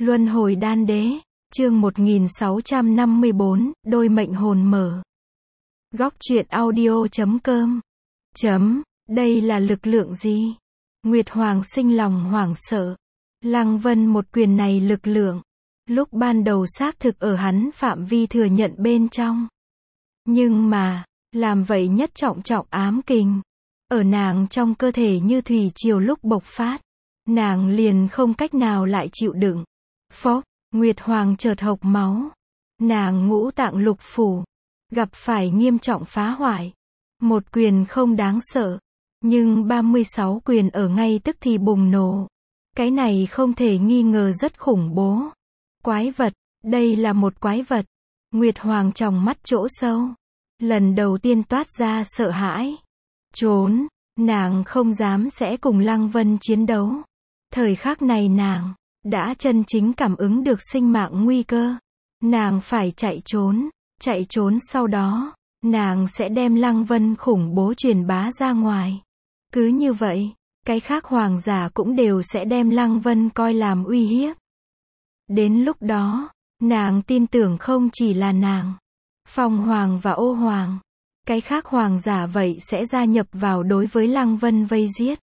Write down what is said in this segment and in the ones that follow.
Luân hồi đan đế, chương 1654, đôi mệnh hồn mở. Góc truyện audio.com. Đây là lực lượng gì? Nguyệt Hoàng sinh lòng hoảng sợ. Lăng Vân một quyền này lực lượng, lúc ban đầu xác thực ở hắn phạm vi thừa nhận bên trong. Nhưng mà, làm vậy nhất trọng ám kình. Ở nàng trong cơ thể như thủy triều lúc bộc phát. Nàng liền không cách nào lại chịu đựng. Phốc, Nguyệt Hoàng chợt hộc máu. Nàng ngũ tạng lục phủ, gặp phải nghiêm trọng phá hoại. Một quyền không đáng sợ, nhưng 36 quyền ở ngay tức thì bùng nổ. Cái này không thể nghi ngờ rất khủng bố. Quái vật, đây là một quái vật. Nguyệt Hoàng trong mắt chỗ sâu, lần đầu tiên toát ra sợ hãi. Trốn, nàng không dám sẽ cùng Lăng Vân chiến đấu. Thời khắc này nàng đã chân chính cảm ứng được sinh mạng nguy cơ. Nàng phải chạy trốn sau đó, nàng sẽ đem Lăng Vân khủng bố truyền bá ra ngoài. Cứ như vậy, cái khác hoàng giả cũng đều sẽ đem Lăng Vân coi làm uy hiếp. Đến lúc đó, nàng tin tưởng không chỉ là nàng, Phong Hoàng và Ô Hoàng, cái khác hoàng giả vậy sẽ gia nhập vào đối với Lăng Vân vây giết.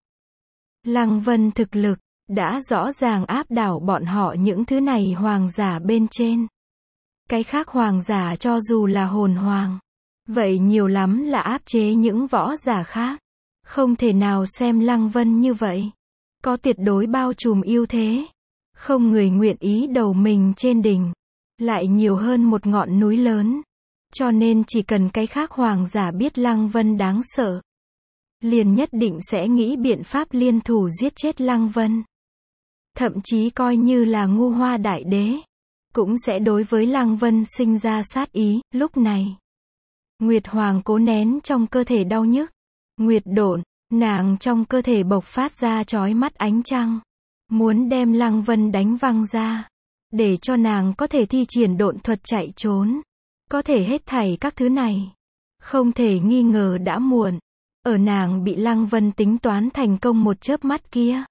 Lăng Vân thực lực đã rõ ràng áp đảo bọn họ những thứ này hoàng giả bên trên. Cái khác hoàng giả cho dù là hồn hoàng, vậy nhiều lắm là áp chế những võ giả khác. Không thể nào xem Lăng Vân như vậy. Có tuyệt đối bao trùm ưu thế. Không người nguyện ý đầu mình trên đỉnh. Lại nhiều hơn một ngọn núi lớn. Cho nên chỉ cần cái khác hoàng giả biết Lăng Vân đáng sợ, liền nhất định sẽ nghĩ biện pháp liên thủ giết chết Lăng Vân. Thậm chí coi như là Ngu Hoa Đại Đế, cũng sẽ đối với Lăng Vân sinh ra sát ý. Lúc này, Nguyệt Hoàng cố nén trong cơ thể đau nhức. Nguyệt độn, nàng trong cơ thể bộc phát ra chói mắt ánh trăng. Muốn đem Lăng Vân đánh văng ra. Để cho nàng có thể thi triển độn thuật chạy trốn. Có thể hết thảy các thứ này. Không thể nghi ngờ đã muộn. Ở nàng bị Lăng Vân tính toán thành công một chớp mắt kia.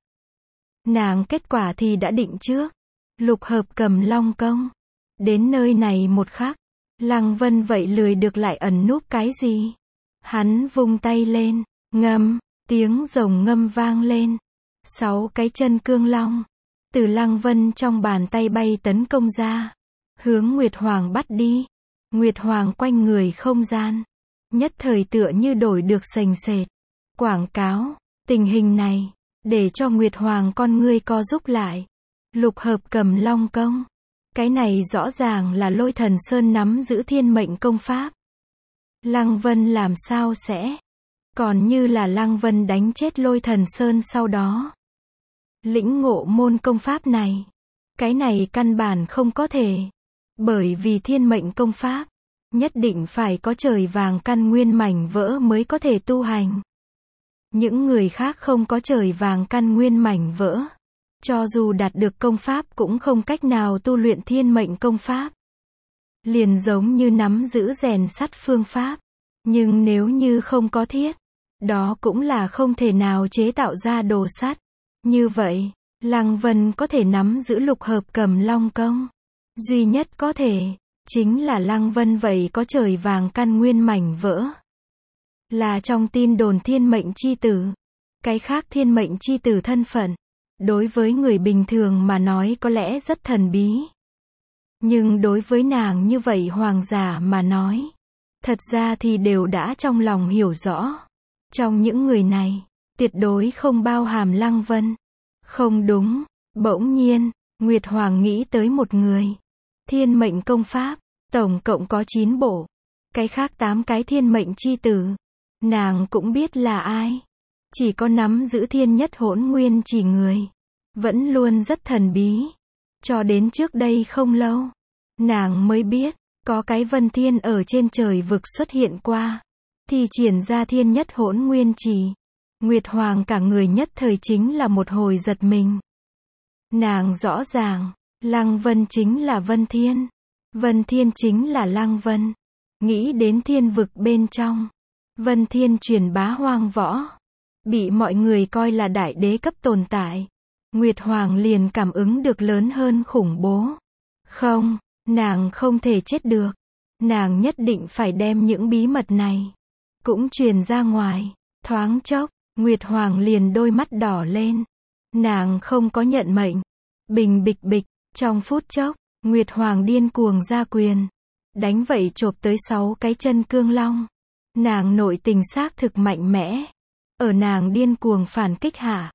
Nàng kết quả thì đã định trước. Lục hợp cầm long công. Đến nơi này một khắc, Lăng Vân vậy lười được lại ẩn núp cái gì. Hắn vung tay lên, ngâm, tiếng rồng ngâm vang lên. 6 cái chân cương long, từ Lăng Vân trong bàn tay bay tấn công ra. Hướng Nguyệt Hoàng bắt đi. Nguyệt Hoàng quanh người không gian. Nhất thời tựa như đổi được sềnh sệt. Quảng cáo, tình hình này, để cho Nguyệt Hoàng con ngươi co rúm lại. Lục hợp cầm long công. Cái này rõ ràng là Lôi Thần Sơn nắm giữ thiên mệnh công pháp. Lăng Vân làm sao sẽ? Còn như là Lăng Vân đánh chết Lôi Thần Sơn sau đó. Lĩnh ngộ môn công pháp này. Cái này căn bản không có thể. Bởi vì thiên mệnh công pháp, nhất định phải có trời vàng căn nguyên mảnh vỡ mới có thể tu hành. Những người khác không có trời vàng căn nguyên mảnh vỡ. Cho dù đạt được công pháp cũng không cách nào tu luyện thiên mệnh công pháp. Liền giống như nắm giữ rèn sắt phương pháp. Nhưng nếu như không có thiết, đó cũng là không thể nào chế tạo ra đồ sắt. Như vậy, Lăng Vân có thể nắm giữ lục hợp cầm long công. Duy nhất có thể, chính là Lăng Vân vậy có trời vàng căn nguyên mảnh vỡ. Là trong tin đồn thiên mệnh chi tử. Cái khác thiên mệnh chi tử thân phận, đối với người bình thường mà nói có lẽ rất thần bí. Nhưng đối với nàng như vậy hoàng giả mà nói, thật ra thì đều đã trong lòng hiểu rõ. Trong những người này, tuyệt đối không bao hàm Lăng Vân. Không đúng, bỗng nhiên, Nguyệt Hoàng nghĩ tới một người. Thiên mệnh công pháp, tổng cộng có 9 bộ. Cái khác 8 cái thiên mệnh chi tử, nàng cũng biết là ai. Chỉ có nắm giữ thiên nhất hỗn nguyên chỉ người, vẫn luôn rất thần bí. Cho đến trước đây không lâu, nàng mới biết, có cái Vân Thiên ở trên trời vực xuất hiện qua. Thì triển ra thiên nhất hỗn nguyên chỉ. Nguyệt Hoàng cả người nhất thời chính là một hồi giật mình. Nàng rõ ràng, Lăng Vân chính là Vân Thiên. Vân Thiên chính là Lăng Vân. Nghĩ đến thiên vực bên trong, Vân Thiên truyền bá hoang võ. Bị mọi người coi là đại đế cấp tồn tại. Nguyệt Hoàng liền cảm ứng được lớn hơn khủng bố. Không, nàng không thể chết được. Nàng nhất định phải đem những bí mật này cũng truyền ra ngoài. Thoáng chốc, Nguyệt Hoàng liền đôi mắt đỏ lên. Nàng không có nhận mệnh. Bình bịch bịch, trong phút chốc, Nguyệt Hoàng điên cuồng ra quyền. Đánh vậy chộp tới 6 cái chân cương long. Nàng nội tình xác thực mạnh mẽ. Ở nàng điên cuồng phản kích hạ,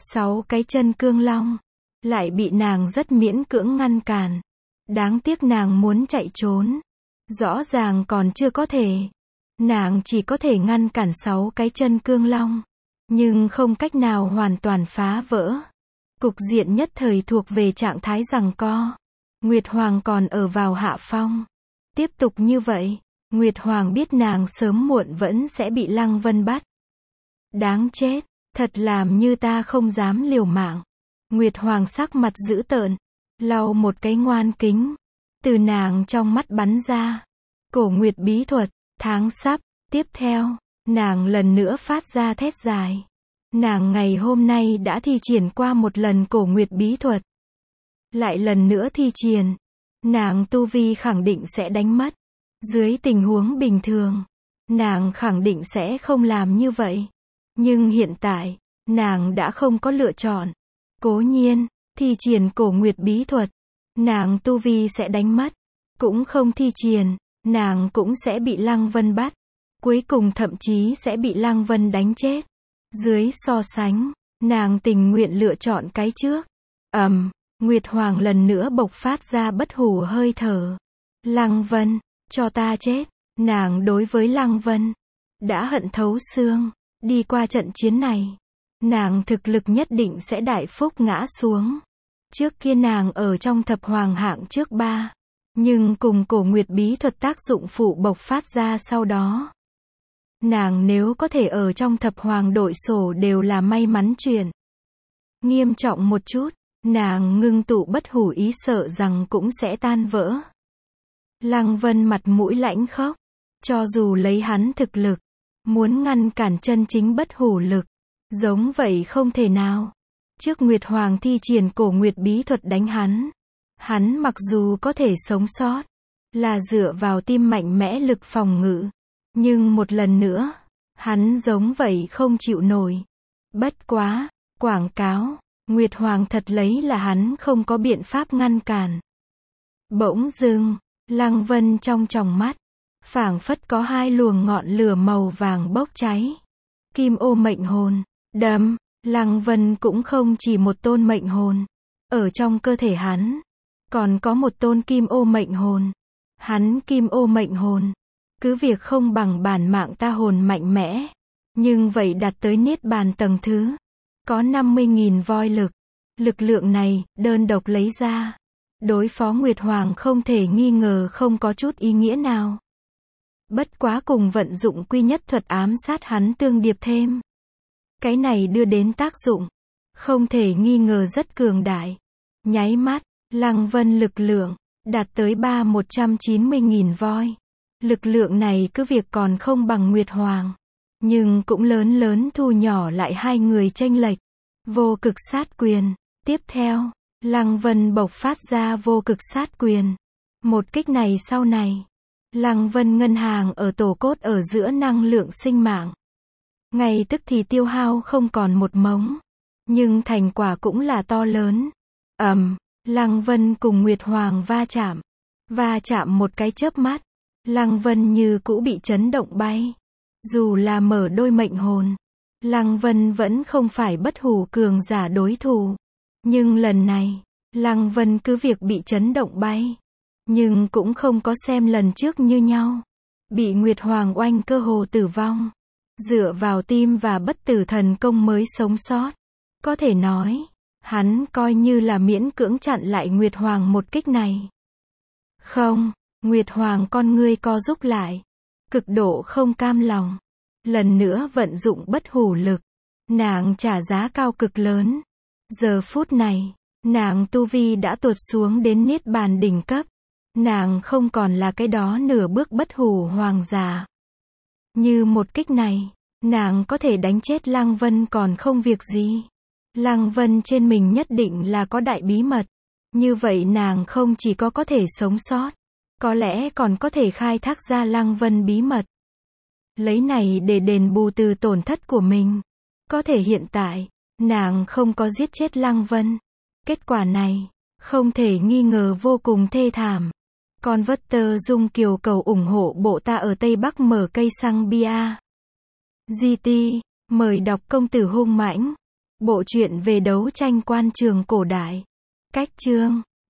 6 cái chân cương long lại bị nàng rất miễn cưỡng ngăn cản. Đáng tiếc nàng muốn chạy trốn, rõ ràng còn chưa có thể. Nàng chỉ có thể ngăn cản 6 cái chân cương long, nhưng không cách nào hoàn toàn phá vỡ. Cục diện nhất thời thuộc về trạng thái giằng co. Nguyệt Hoàng còn ở vào hạ phong. Tiếp tục như vậy, Nguyệt Hoàng biết nàng sớm muộn vẫn sẽ bị Lăng Vân bắt. Đáng chết, thật làm như ta không dám liều mạng. Nguyệt Hoàng sắc mặt dữ tợn, lau một cái ngoan kính, từ nàng trong mắt bắn ra. Cổ Nguyệt bí thuật, tháng sắp, tiếp theo, nàng lần nữa phát ra thét dài. Nàng ngày hôm nay đã thi triển qua một lần cổ Nguyệt bí thuật. Lại lần nữa thi triển, nàng tu vi khẳng định sẽ đánh mất. Dưới tình huống bình thường, nàng khẳng định sẽ không làm như vậy. Nhưng hiện tại, nàng đã không có lựa chọn. Cố nhiên, thi triển cổ Nguyệt bí thuật, nàng tu vi sẽ đánh mất. Cũng không thi triển, nàng cũng sẽ bị Lăng Vân bắt. Cuối cùng thậm chí sẽ bị Lăng Vân đánh chết. Dưới so sánh, nàng tình nguyện lựa chọn cái trước. Nguyệt Hoàng lần nữa bộc phát ra bất hủ hơi thở. Lăng Vân, cho ta chết. Nàng đối với Lăng Vân đã hận thấu xương. Đi qua trận chiến này, nàng thực lực nhất định sẽ đại phúc ngã xuống. Trước kia nàng ở trong thập hoàng hạng trước 3, nhưng cùng cổ Nguyệt bí thuật tác dụng phụ bộc phát ra sau đó, nàng nếu có thể ở trong thập hoàng đội sổ đều là may mắn chuyện. Nghiêm trọng một chút, nàng ngưng tụ bất hủ ý sợ rằng cũng sẽ tan vỡ. Lăng Vân mặt mũi lãnh khốc, cho dù lấy hắn thực lực, muốn ngăn cản chân chính bất hủ lực, giống vậy không thể nào. Trước Nguyệt Hoàng thi triển cổ Nguyệt bí thuật đánh hắn mặc dù có thể sống sót, là dựa vào tim mạnh mẽ lực phòng ngự, nhưng một lần nữa, hắn giống vậy không chịu nổi. Bất quá, quảng cáo, Nguyệt Hoàng thật lấy là hắn không có biện pháp ngăn cản. Bỗng dưng, Lăng Vân trong tròng mắt, phảng phất có 2 luồng ngọn lửa màu vàng bốc cháy. Kim ô mệnh hồn, đấm, Lăng Vân cũng không chỉ một tôn mệnh hồn. Ở trong cơ thể hắn, còn có một tôn kim ô mệnh hồn. Hắn kim ô mệnh hồn, cứ việc không bằng bản mạng ta hồn mạnh mẽ, nhưng vậy đạt tới niết bàn tầng thứ. Có 50.000 voi lực. Lực lượng này, đơn độc lấy ra, đối phó Nguyệt Hoàng không thể nghi ngờ không có chút ý nghĩa nào. Bất quá cùng vận dụng quy nhất thuật ám sát hắn tương điệp thêm. Cái này đưa đến tác dụng, không thể nghi ngờ rất cường đại. Nháy mắt, Lăng Vân lực lượng, đạt tới 190.000 voi. Lực lượng này cứ việc còn không bằng Nguyệt Hoàng, nhưng cũng lớn thu nhỏ lại 2 người chênh lệch. Vô cực sát quyền. Tiếp theo, Lăng Vân bộc phát ra vô cực sát quyền. Một kích này sau này, Lăng Vân ngân hàng ở tổ cốt ở giữa năng lượng sinh mạng. Ngay tức thì tiêu hao không còn một mống. Nhưng thành quả cũng là to lớn. Lăng Vân cùng Nguyệt Hoàng va chạm. Va chạm một cái chớp mắt. Lăng Vân như cũ bị chấn động bay. Dù là mở đôi mệnh hồn, Lăng Vân vẫn không phải bất hủ cường giả đối thủ. Nhưng lần này, Lăng Vân cứ việc bị chấn động bay, nhưng cũng không có xem lần trước như nhau. Bị Nguyệt Hoàng oanh cơ hồ tử vong. Dựa vào tim và bất tử thần công mới sống sót. Có thể nói, hắn coi như là miễn cưỡng chặn lại Nguyệt Hoàng một kích này. Không, Nguyệt Hoàng con ngươi co rúm lại. Cực độ không cam lòng. Lần nữa vận dụng bất hủ lực. Nàng trả giá cao cực lớn. Giờ phút này, nàng tu vi đã tuột xuống đến niết bàn đỉnh cấp. Nàng không còn là cái đó nửa bước bất hủ hoàng giả. Như một kích này, nàng có thể đánh chết Lăng Vân còn không việc gì. Lăng Vân trên mình nhất định là có đại bí mật. Như vậy nàng không chỉ có thể sống sót, có lẽ còn có thể khai thác ra Lăng Vân bí mật. Lấy này để đền bù từ tổn thất của mình. Có thể hiện tại, nàng không có giết chết Lăng Vân. Kết quả này, không thể nghi ngờ vô cùng thê thảm. Converter Dung Kiều cầu ủng hộ bộ ta ở Tây Bắc mở cây xăng bia. GT, mời đọc Công tử hung mãnh. Bộ truyện về đấu tranh quan trường cổ đại. Cách chương